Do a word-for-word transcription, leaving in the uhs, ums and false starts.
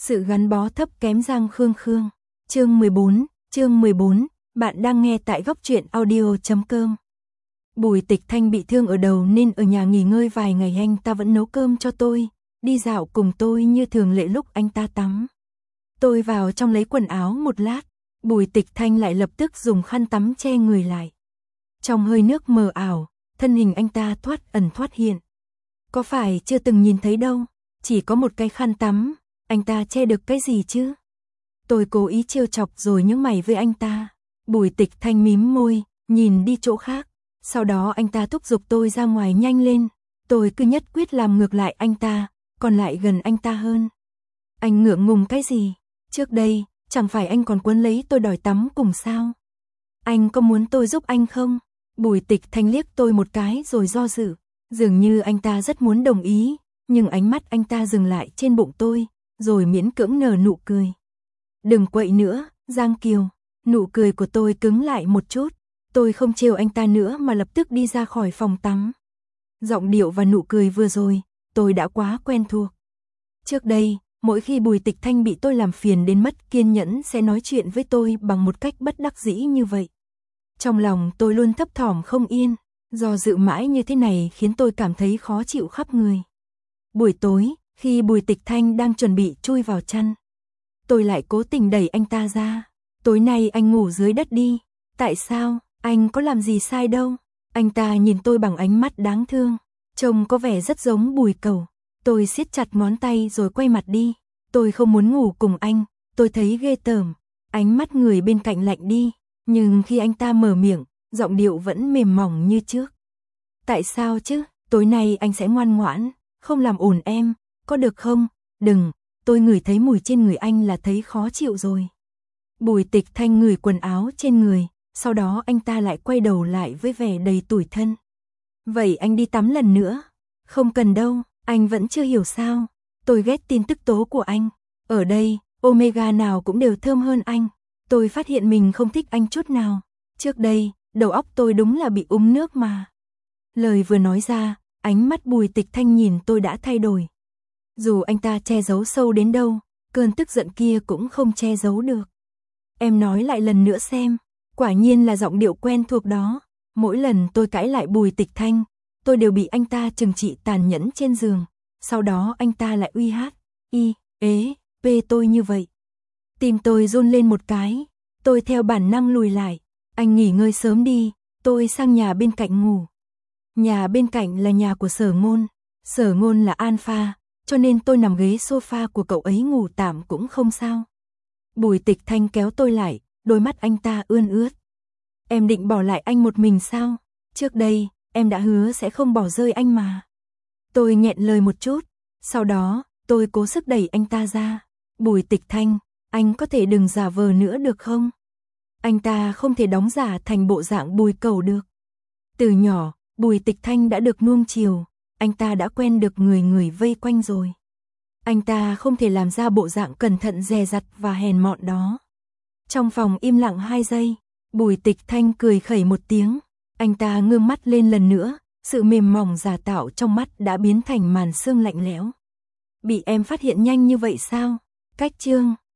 Sự gắn bó thấp kém Giang Khương Khương. Chương mười bốn, chương mười bốn, bạn đang nghe tại góc truyện audio chấm com. Bùi Tịch Thanh bị thương ở đầu nên ở nhà nghỉ ngơi vài ngày, anh ta vẫn nấu cơm cho tôi, đi dạo cùng tôi như thường lệ lúc anh ta tắm. Tôi vào trong lấy quần áo một lát, Bùi Tịch Thanh lại lập tức dùng khăn tắm che người lại. Trong hơi nước mờ ảo, thân hình anh ta thoát ẩn thoát hiện. Có phải chưa từng nhìn thấy đâu, chỉ có một cái khăn tắm, anh ta che được cái gì chứ? Tôi cố ý trêu chọc rồi nhướng mày với anh ta. Bùi Tịch Thanh mím môi, nhìn đi chỗ khác. Sau đó anh ta thúc giục tôi ra ngoài nhanh lên. Tôi cứ nhất quyết làm ngược lại anh ta, còn lại gần anh ta hơn. Anh ngượng ngùng cái gì? Trước đây, chẳng phải anh còn quấn lấy tôi đòi tắm cùng sao? Anh có muốn tôi giúp anh không? Bùi Tịch Thanh liếc tôi một cái rồi do dự. Dường như anh ta rất muốn đồng ý, nhưng ánh mắt anh ta dừng lại trên bụng tôi, rồi miễn cưỡng nở nụ cười. Đừng quậy nữa, Giang Kiều. Nụ cười của tôi cứng lại một chút. Tôi không trêu anh ta nữa mà lập tức đi ra khỏi phòng tắm. Giọng điệu và nụ cười vừa rồi, tôi đã quá quen thuộc. Trước đây, mỗi khi Bùi Tịch Thanh bị tôi làm phiền đến mất kiên nhẫn sẽ nói chuyện với tôi bằng một cách bất đắc dĩ như vậy. Trong lòng tôi luôn thấp thỏm không yên, do dự mãi như thế này khiến tôi cảm thấy khó chịu khắp người. Buổi tối, khi Bùi Tịch Thanh đang chuẩn bị chui vào chăn, tôi lại cố tình đẩy anh ta ra. Tối nay anh ngủ dưới đất đi. Tại sao? Anh có làm gì sai đâu. Anh ta nhìn tôi bằng ánh mắt đáng thương, trông có vẻ rất giống Bùi Cầu. Tôi siết chặt ngón tay rồi quay mặt đi. Tôi không muốn ngủ cùng anh, tôi thấy ghê tởm. Ánh mắt người bên cạnh lạnh đi, nhưng khi anh ta mở miệng, giọng điệu vẫn mềm mỏng như trước. Tại sao chứ? Tối nay anh sẽ ngoan ngoãn, không làm ồn em, có được không? Đừng, tôi ngửi thấy mùi trên người anh là thấy khó chịu rồi. Bùi Tịch Thanh ngửi quần áo trên người, sau đó anh ta lại quay đầu lại với vẻ đầy tủi thân. Vậy anh đi tắm lần nữa? Không cần đâu, anh vẫn chưa hiểu sao? Tôi ghét tin tức tố của anh. Ở đây, Omega nào cũng đều thơm hơn anh. Tôi phát hiện mình không thích anh chút nào. Trước đây, đầu óc tôi đúng là bị úng nước mà. Lời vừa nói ra, ánh mắt Bùi Tịch Thanh nhìn tôi đã thay đổi. Dù anh ta che giấu sâu đến đâu, cơn tức giận kia cũng không che giấu được. Em nói lại lần nữa xem. Quả nhiên là giọng điệu quen thuộc đó. Mỗi lần tôi cãi lại Bùi Tịch Thanh, tôi đều bị anh ta trừng trị tàn nhẫn trên giường. Sau đó anh ta lại uy hát, y, ế, pê tôi như vậy. Tim tôi run lên một cái. Tôi theo bản năng lùi lại. Anh nghỉ ngơi sớm đi, tôi sang nhà bên cạnh ngủ. Nhà bên cạnh là nhà của Sở Ngôn. Sở Ngôn là alpha, cho nên tôi nằm ghế sofa của cậu ấy ngủ tạm cũng không sao. Bùi Tịch Thanh kéo tôi lại, đôi mắt anh ta ươn ướt. Em định bỏ lại anh một mình sao? Trước đây, em đã hứa sẽ không bỏ rơi anh mà. Tôi nghẹn lời một chút, sau đó, tôi cố sức đẩy anh ta ra. Bùi Tịch Thanh, anh có thể đừng giả vờ nữa được không? Anh ta không thể đóng giả thành bộ dạng Bùi Cầu được. Từ nhỏ, Bùi Tịch Thanh đã được nuông chiều, anh ta đã quen được người người vây quanh rồi. Anh ta không thể làm ra bộ dạng cẩn thận dè dặt và hèn mọn đó. Trong phòng im lặng hai giây, Bùi Tịch Thanh cười khẩy một tiếng. Anh ta ngước mắt lên lần nữa, sự mềm mỏng giả tạo trong mắt đã biến thành màn sương lạnh lẽo. Bị em phát hiện nhanh như vậy sao? Cách chương